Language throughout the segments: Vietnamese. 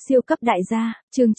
Siêu cấp đại gia, chương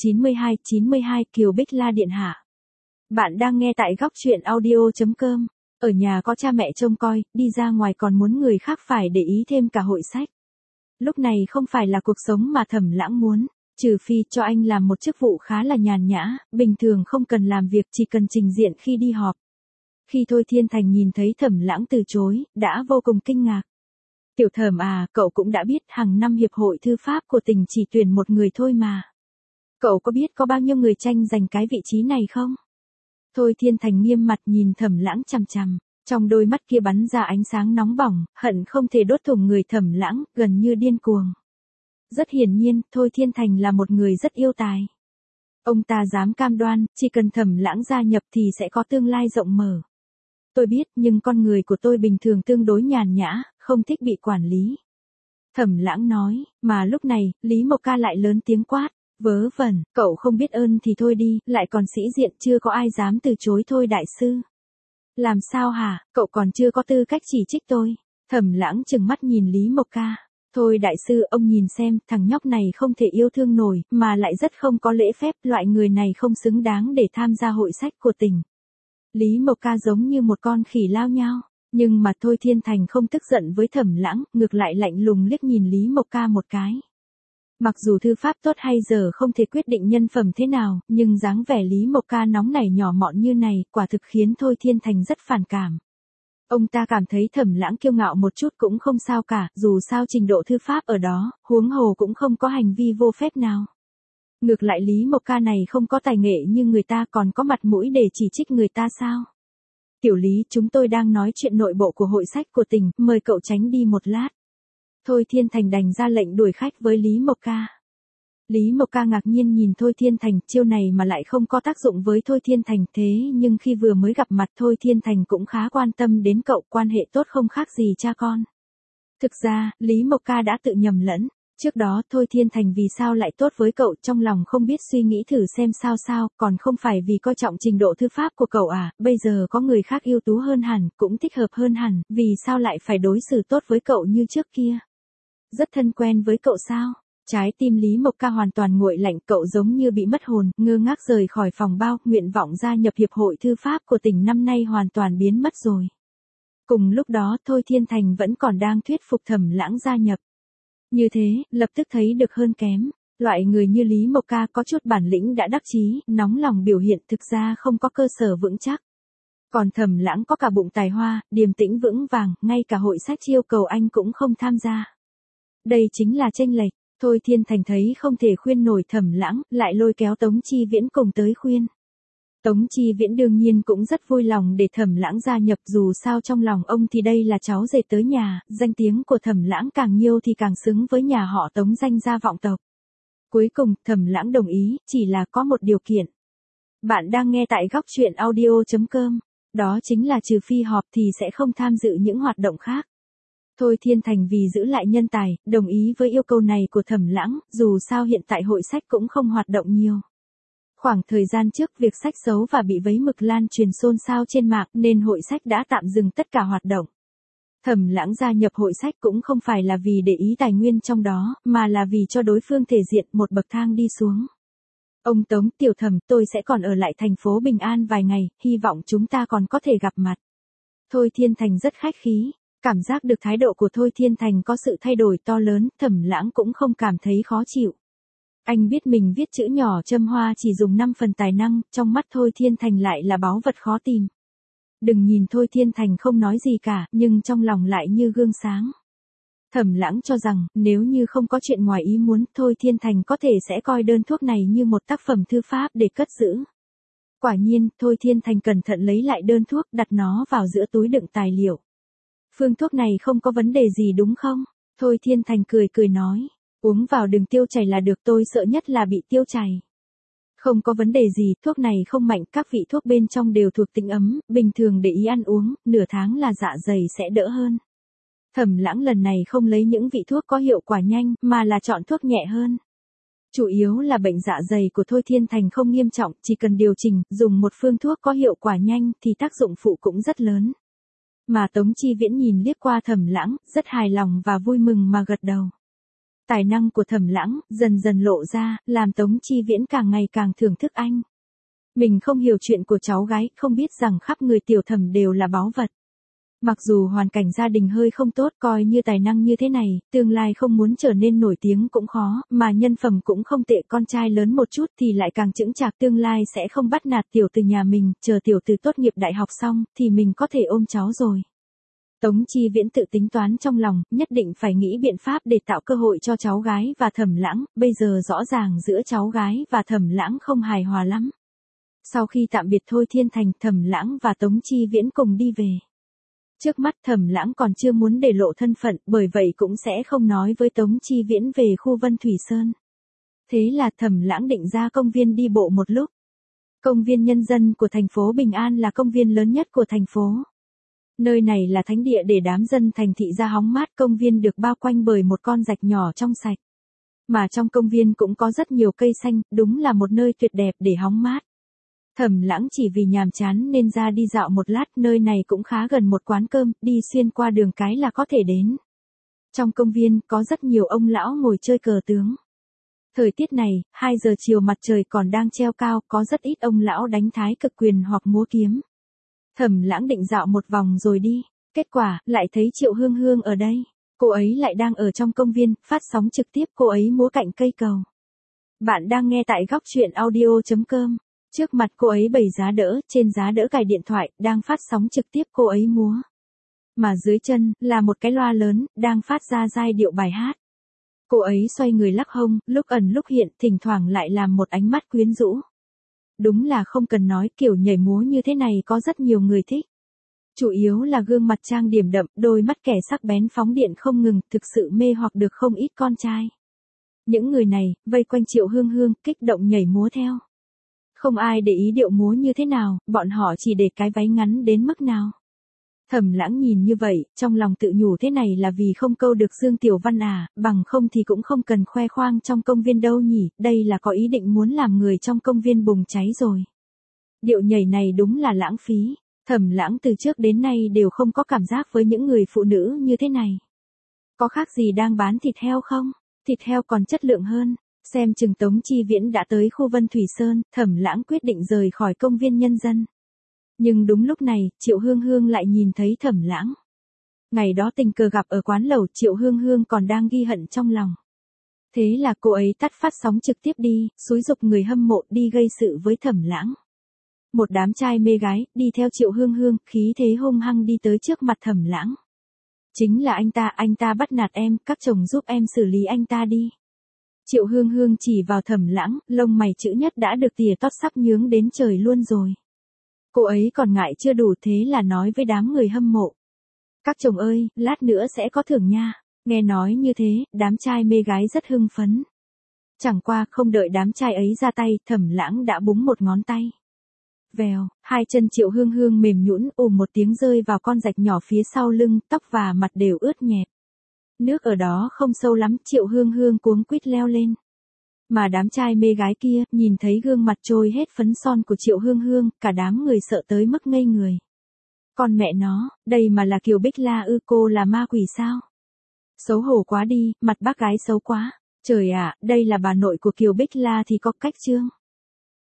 92 Kiều Bích La điện hạ. Bạn đang nghe tại góc truyện audio.com. Ở nhà có cha mẹ trông coi, đi ra ngoài còn muốn người khác phải để ý thêm cả hội sách. Lúc này không phải là cuộc sống mà Thẩm Lãng muốn, trừ phi cho anh làm một chức vụ khá là nhàn nhã, bình thường không cần làm việc chỉ cần trình diện khi đi họp. Khi Thôi Thiên Thành nhìn thấy Thẩm Lãng từ chối, đã vô cùng kinh ngạc. Tiểu Thẩm à, cậu cũng đã biết hàng năm Hiệp hội Thư pháp của tỉnh chỉ tuyển một người thôi mà. Cậu có biết có bao nhiêu người tranh giành cái vị trí này không? Thôi Thiên Thành nghiêm mặt nhìn Thẩm Lãng chằm chằm, trong đôi mắt kia bắn ra ánh sáng nóng bỏng, hận không thể đốt thủng người Thẩm Lãng, gần như điên cuồng. Rất hiển nhiên, Thôi Thiên Thành là một người rất yêu tài. Ông ta dám cam đoan, chỉ cần Thẩm Lãng gia nhập thì sẽ có tương lai rộng mở. Tôi biết, nhưng con người của tôi bình thường tương đối nhàn nhã, không thích bị quản lý. Thẩm Lãng nói, mà lúc này, Lý Mộc Ca lại lớn tiếng quát, vớ vẩn, cậu không biết ơn thì thôi đi, lại còn sĩ diện chưa có ai dám từ chối thôi đại sư. Làm sao hả, cậu còn chưa có tư cách chỉ trích tôi. Thẩm Lãng trừng mắt nhìn Lý Mộc Ca. Thôi đại sư, ông nhìn xem, thằng nhóc này không thể yêu thương nổi, mà lại rất không có lễ phép, loại người này không xứng đáng để tham gia hội sách của tỉnh. Lý Mộc Ca giống như một con khỉ lao nhao, nhưng mà Thôi Thiên Thành không tức giận với Thẩm Lãng, ngược lại lạnh lùng liếc nhìn Lý Mộc Ca một cái. Mặc dù thư pháp tốt hay giờ không thể quyết định nhân phẩm thế nào, nhưng dáng vẻ Lý Mộc Ca nóng nảy nhỏ mọn như này, quả thực khiến Thôi Thiên Thành rất phản cảm. Ông ta cảm thấy Thẩm Lãng kiêu ngạo một chút cũng không sao cả, dù sao trình độ thư pháp ở đó, huống hồ cũng không có hành vi vô phép nào. Ngược lại Lý Mộc Ca này không có tài nghệ như người ta còn có mặt mũi để chỉ trích người ta sao? Tiểu Lý, chúng tôi đang nói chuyện nội bộ của hội sách của tỉnh, mời cậu tránh đi một lát. Thôi Thiên Thành đành ra lệnh đuổi khách với Lý Mộc Ca. Lý Mộc Ca ngạc nhiên nhìn Thôi Thiên Thành, chiêu này mà lại không có tác dụng với Thôi Thiên Thành, thế nhưng khi vừa mới gặp mặt Thôi Thiên Thành cũng khá quan tâm đến cậu, quan hệ tốt không khác gì cha con. Thực ra, Lý Mộc Ca đã tự nhầm lẫn. Trước đó Thôi Thiên Thành vì sao lại tốt với cậu, trong lòng không biết suy nghĩ thử xem sao, còn không phải vì coi trọng trình độ thư pháp của cậu à, bây giờ có người khác ưu tú hơn hẳn, cũng thích hợp hơn hẳn, vì sao lại phải đối xử tốt với cậu như trước kia? Rất thân quen với cậu sao? Trái tim Lý Mộc Ca hoàn toàn nguội lạnh, cậu giống như bị mất hồn, ngơ ngác rời khỏi phòng bao, nguyện vọng gia nhập Hiệp hội Thư pháp của tỉnh năm nay hoàn toàn biến mất rồi. Cùng lúc đó Thôi Thiên Thành vẫn còn đang thuyết phục Thẩm Lãng gia nhập. Như thế, lập tức thấy được hơn kém. Loại người như Lý Mộc Ca có chút bản lĩnh đã đắc chí, nóng lòng biểu hiện thực ra không có cơ sở vững chắc. Còn Thẩm Lãng có cả bụng tài hoa, điềm tĩnh vững vàng, ngay cả hội sách yêu cầu anh cũng không tham gia. Đây chính là chênh lệch. Thôi Thiên Thành thấy không thể khuyên nổi Thẩm Lãng, lại lôi kéo Tống Chi Viễn cùng tới khuyên. Tống Chi Viễn đương nhiên cũng rất vui lòng để Thẩm Lãng gia nhập, dù sao trong lòng ông thì đây là cháu rể tới nhà, danh tiếng của Thẩm Lãng càng nhiều thì càng xứng với nhà họ Tống danh gia vọng tộc. Cuối cùng, Thẩm Lãng đồng ý, chỉ là có một điều kiện. Bạn đang nghe tại góc truyện audio.com, đó chính là trừ phi họp thì sẽ không tham dự những hoạt động khác. Thôi Thiên Thành vì giữ lại nhân tài, đồng ý với yêu cầu này của Thẩm Lãng, dù sao hiện tại hội sách cũng không hoạt động nhiều. Khoảng thời gian trước việc sách xấu và bị vấy mực lan truyền xôn xao trên mạng nên hội sách đã tạm dừng tất cả hoạt động. Thẩm Lãng gia nhập hội sách cũng không phải là vì để ý tài nguyên trong đó, mà là vì cho đối phương thể diện một bậc thang đi xuống. Ông Tống, Tiểu Thẩm, tôi sẽ còn ở lại thành phố Bình An vài ngày, hy vọng chúng ta còn có thể gặp mặt. Thôi Thiên Thành rất khách khí, cảm giác được thái độ của Thôi Thiên Thành có sự thay đổi to lớn, Thẩm Lãng cũng không cảm thấy khó chịu. Anh biết mình viết chữ nhỏ châm hoa chỉ dùng 5 phần tài năng, trong mắt Thôi Thiên Thành lại là báu vật khó tìm. Đừng nhìn Thôi Thiên Thành không nói gì cả, nhưng trong lòng lại như gương sáng. Thẩm Lãng cho rằng, nếu như không có chuyện ngoài ý muốn, Thôi Thiên Thành có thể sẽ coi đơn thuốc này như một tác phẩm thư pháp để cất giữ. Quả nhiên, Thôi Thiên Thành cẩn thận lấy lại đơn thuốc, đặt nó vào giữa túi đựng tài liệu. Phương thuốc này không có vấn đề gì đúng không? Thôi Thiên Thành cười nói. Uống vào đừng tiêu chảy là được, tôi sợ nhất là bị tiêu chảy. Không có vấn đề gì, thuốc này không mạnh, các vị thuốc bên trong đều thuộc tính ấm, bình thường để ý ăn uống, nửa tháng là dạ dày sẽ đỡ hơn. Thẩm Lãng lần này không lấy những vị thuốc có hiệu quả nhanh, mà là chọn thuốc nhẹ hơn. Chủ yếu là bệnh dạ dày của Thôi Thiên Thành không nghiêm trọng, chỉ cần điều chỉnh, dùng một phương thuốc có hiệu quả nhanh thì tác dụng phụ cũng rất lớn. Mà Tống Chi Viễn nhìn liếc qua Thẩm Lãng, rất hài lòng và vui mừng mà gật đầu. Tài năng của Thẩm Lãng dần dần lộ ra, làm Tống Chi Viễn càng ngày càng thưởng thức anh. Mình không hiểu chuyện của cháu gái, không biết rằng khắp người tiểu Thẩm đều là báu vật. Mặc dù hoàn cảnh gia đình hơi không tốt, coi như tài năng như thế này, tương lai không muốn trở nên nổi tiếng cũng khó, mà nhân phẩm cũng không tệ, con trai lớn một chút thì lại càng chững chạc, tương lai sẽ không bắt nạt tiểu từ nhà mình, chờ tiểu từ tốt nghiệp đại học xong, thì mình có thể ôm cháu rồi. Tống Chi Viễn tự tính toán trong lòng, nhất định phải nghĩ biện pháp để tạo cơ hội cho cháu gái và Thẩm Lãng, bây giờ rõ ràng giữa cháu gái và Thẩm Lãng không hài hòa lắm. Sau khi tạm biệt Thôi Thiên Thành, Thẩm Lãng và Tống Chi Viễn cùng đi về. Trước mắt Thẩm Lãng còn chưa muốn để lộ thân phận, bởi vậy cũng sẽ không nói với Tống Chi Viễn về khu Vân Thủy Sơn. Thế là Thẩm Lãng định ra công viên đi bộ một lúc. Công viên nhân dân của thành phố Bình An là công viên lớn nhất của thành phố. Nơi này là thánh địa để đám dân thành thị ra hóng mát, công viên được bao quanh bởi một con rạch nhỏ trong sạch. Mà trong công viên cũng có rất nhiều cây xanh, đúng là một nơi tuyệt đẹp để hóng mát. Thẩm Lãng chỉ vì nhàm chán nên ra đi dạo một lát, nơi này cũng khá gần một quán cơm, đi xuyên qua đường cái là có thể đến. Trong công viên có rất nhiều ông lão ngồi chơi cờ tướng. Thời tiết này, 2 giờ chiều mặt trời còn đang treo cao, có rất ít ông lão đánh thái cực quyền hoặc múa kiếm. Thẩm Lãng định dạo một vòng rồi đi, kết quả, lại thấy Triệu Hương Hương ở đây. Cô ấy lại đang ở trong công viên, phát sóng trực tiếp, cô ấy múa cạnh cây cầu. Bạn đang nghe tại góc truyện audio.com. Trước mặt cô ấy bày giá đỡ, trên giá đỡ cài điện thoại, đang phát sóng trực tiếp cô ấy múa. Mà dưới chân, là một cái loa lớn, đang phát ra giai điệu bài hát. Cô ấy xoay người lắc hông, lúc ẩn lúc hiện, thỉnh thoảng lại làm một ánh mắt quyến rũ. Đúng là không cần nói, kiểu nhảy múa như thế này có rất nhiều người thích. Chủ yếu là gương mặt trang điểm đậm, đôi mắt kẻ sắc bén phóng điện không ngừng, thực sự mê hoặc được không ít con trai. Những người này, vây quanh Triệu Hương Hương, kích động nhảy múa theo. Không ai để ý điệu múa như thế nào, bọn họ chỉ để cái váy ngắn đến mức nào. Thẩm Lãng nhìn như vậy, trong lòng tự nhủ thế này là vì không câu được Dương Tiểu Văn à, bằng không thì cũng không cần khoe khoang trong công viên đâu nhỉ, đây là có ý định muốn làm người trong công viên bùng cháy rồi. Điệu nhảy này đúng là lãng phí, Thẩm Lãng từ trước đến nay đều không có cảm giác với những người phụ nữ như thế này. Có khác gì đang bán thịt heo không? Thịt heo còn chất lượng hơn. Xem chừng Tống Chi Viễn đã tới khu Vân Thủy Sơn, Thẩm Lãng quyết định rời khỏi công viên nhân dân. Nhưng đúng lúc này, Triệu Hương Hương lại nhìn thấy Thẩm Lãng. Ngày đó tình cờ gặp ở quán lẩu, Triệu Hương Hương còn đang ghi hận trong lòng. Thế là cô ấy tắt phát sóng trực tiếp đi, xúi giục người hâm mộ đi gây sự với Thẩm Lãng. Một đám trai mê gái, đi theo Triệu Hương Hương, khí thế hung hăng đi tới trước mặt Thẩm Lãng. Chính là anh ta bắt nạt em, các chồng giúp em xử lý anh ta đi. Triệu Hương Hương chỉ vào Thẩm Lãng, lông mày chữ nhất đã được tỉa tót sắp nhướng đến trời luôn rồi. Cô ấy còn ngại chưa đủ, thế là nói với đám người hâm mộ. Các chồng ơi, lát nữa sẽ có thưởng nha. Nghe nói như thế, đám trai mê gái rất hưng phấn. Chẳng qua không đợi đám trai ấy ra tay, Thẩm Lãng đã búng một ngón tay. Vèo, hai chân Triệu Hương Hương mềm nhũn, ùm một tiếng rơi vào con rạch nhỏ phía sau lưng, tóc và mặt đều ướt nhẹp. Nước ở đó không sâu lắm, Triệu Hương Hương cuống quýt leo lên. Mà đám trai mê gái kia, nhìn thấy gương mặt trôi hết phấn son của Triệu Hương Hương, cả đám người sợ tới mức ngây người. Con mẹ nó, đây mà là Kiều Bích La ư, cô là ma quỷ sao? Xấu hổ quá đi, mặt bác gái xấu quá. Trời ạ, đây là bà nội của Kiều Bích La thì có cách chương.